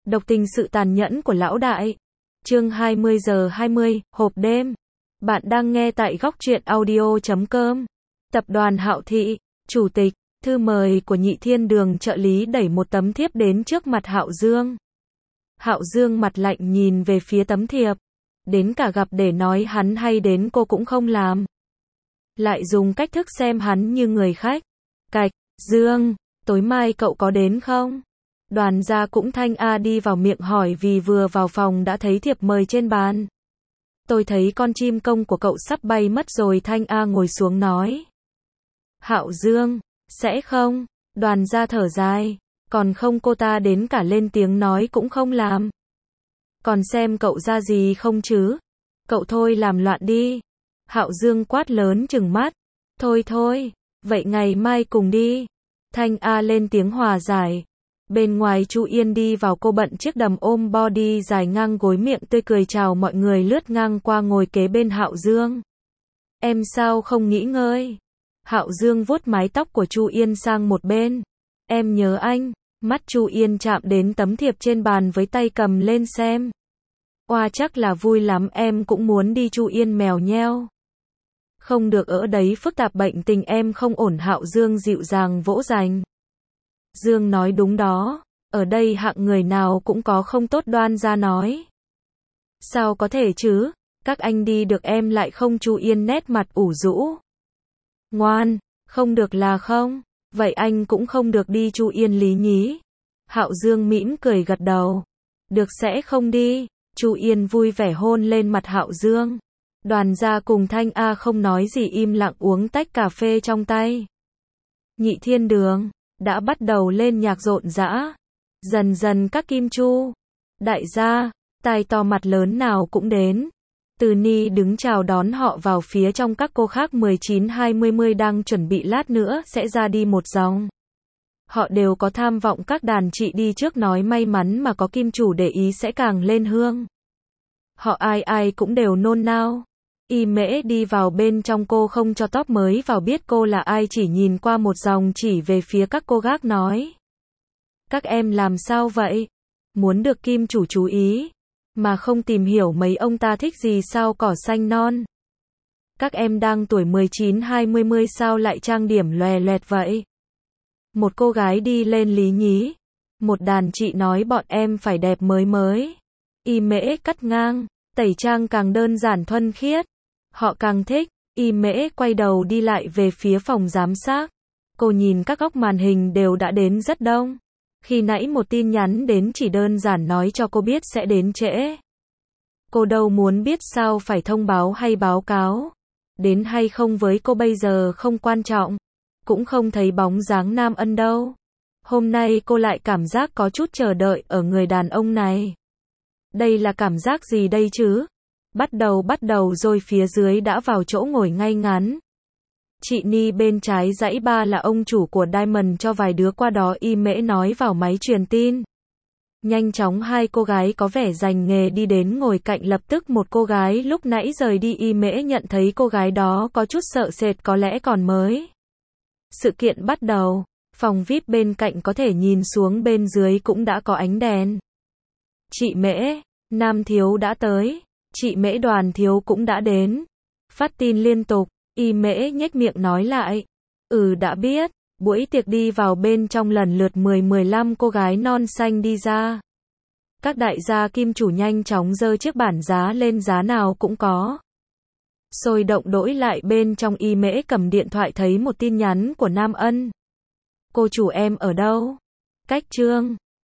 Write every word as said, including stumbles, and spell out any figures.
Độc tình sự tàn nhẫn của lão đại. Chương hai mươi giờ hai mươi, hộp đêm. Bạn đang nghe tại góc truyện audio chấm com. Tập đoàn Hạo Thị, Chủ tịch, thư mời của Nhị Thiên Đường trợ lý đẩy một tấm thiếp đến trước mặt Hạo Dương. Hạo Dương mặt lạnh nhìn về phía tấm thiệp. Đến cả gặp để nói hắn hay đến cô cũng không làm. Lại dùng cách thức xem hắn như người khách. Cạch, Dương, tối mai cậu có đến không? Đoàn gia cũng Thanh A đi vào miệng hỏi vì vừa vào phòng đã thấy thiệp mời trên bàn. Tôi thấy con chim công của cậu sắp bay mất rồi. Thanh A ngồi xuống nói. Hạo Dương, sẽ không? Đoàn gia thở dài. Còn không cô ta đến cả lên tiếng nói cũng không làm. Còn xem cậu ra gì không chứ? Cậu thôi làm loạn đi. Hạo Dương quát lớn trừng mắt. Thôi thôi, vậy ngày mai cùng đi. Thanh A lên tiếng hòa giải. Bên ngoài Chu Yên đi vào, cô bận chiếc đầm ôm body dài ngang gối, miệng tươi cười chào mọi người, lướt ngang qua ngồi kế bên Hạo Dương. Em sao không nghỉ ngơi? Hạo Dương vuốt mái tóc của Chu Yên sang một bên. Em nhớ anh. Mắt Chu Yên chạm đến tấm thiệp trên bàn với tay cầm lên xem. Oa chắc là vui lắm, em cũng muốn đi. Chu Yên mèo nheo. Không được ở đấy phức tạp, bệnh tình em không ổn. Hạo Dương dịu dàng vỗ dành. Dương nói đúng đó, ở đây hạng người nào cũng có không tốt. Đoan gia nói. Sao có thể chứ, các anh đi được em lại không? Chu Yên nét mặt ủ rũ. Ngoan, không được là không, vậy anh cũng không được đi. Chu Yên lý nhí. Hạo Dương mỉm cười gật đầu. Được, sẽ không đi. Chu Yên vui vẻ hôn lên mặt Hạo Dương. Đoàn gia cùng Thanh A không nói gì, im lặng uống tách cà phê trong tay. Nhị Thiên Đường đã bắt đầu lên nhạc rộn rã. Dần dần các kim chu, đại gia, tai to mặt lớn nào cũng đến. Từ Ni đứng chào đón họ vào phía trong. Các cô khác mười chín hai mươi đang chuẩn bị lát nữa sẽ ra đi một dòng. Họ đều có tham vọng các đàn chị đi trước nói may mắn mà có kim chủ để ý sẽ càng lên hương. Họ ai ai cũng đều nôn nao. Y Mễ đi vào bên trong, cô không cho top mới vào biết cô là ai, chỉ nhìn qua một dòng chỉ về phía các cô gác nói. Các em làm sao vậy? Muốn được kim chủ chú ý, mà không tìm hiểu mấy ông ta thích gì sao? Cỏ xanh non. Các em đang tuổi mười chín hai mươi sao lại trang điểm lòe loẹt vậy? Một cô gái đi lên lý nhí. Một đàn chị nói bọn em phải đẹp mới mới. Y Mễ cắt ngang. Tẩy trang càng đơn giản thuần khiết, họ càng thích. Y Mễ quay đầu đi lại về phía phòng giám sát. Cô nhìn các góc màn hình đều đã đến rất đông. Khi nãy một tin nhắn đến chỉ đơn giản nói cho cô biết sẽ đến trễ. Cô đâu muốn biết sao phải thông báo hay báo cáo. Đến hay không với cô bây giờ không quan trọng. Cũng không thấy bóng dáng Nam Ân đâu. Hôm nay cô lại cảm giác có chút chờ đợi ở người đàn ông này. Đây là cảm giác gì đây chứ? Bắt đầu bắt đầu rồi. Phía dưới đã vào chỗ ngồi ngay ngắn. Chị Ni bên trái dãy ba là ông chủ của Diamond cho vài đứa qua đó. Y Mễ nói vào máy truyền tin. Nhanh chóng hai cô gái có vẻ dành nghề đi đến ngồi cạnh. Lập tức một cô gái lúc nãy rời đi. Y Mễ nhận thấy cô gái đó có chút sợ sệt, có lẽ còn mới. Sự kiện bắt đầu. Phòng vi ai pi bên cạnh có thể nhìn xuống bên dưới cũng đã có ánh đèn. Chị Mễ, Nam Thiếu đã tới. Chị Mễ, Đoàn Thiếu cũng đã đến. Phát tin liên tục. Y Mễ nhếch miệng nói lại. Ừ, đã biết. Buổi tiệc đi vào bên trong lần lượt mười mười lăm cô gái non xanh đi ra. Các đại gia kim chủ nhanh chóng giơ chiếc bảng giá lên, giá nào cũng có. Sôi động đổi lại bên trong. Y Mễ cầm điện thoại thấy một tin nhắn của Nam Ân. Cô chủ em ở đâu? Cách Trương.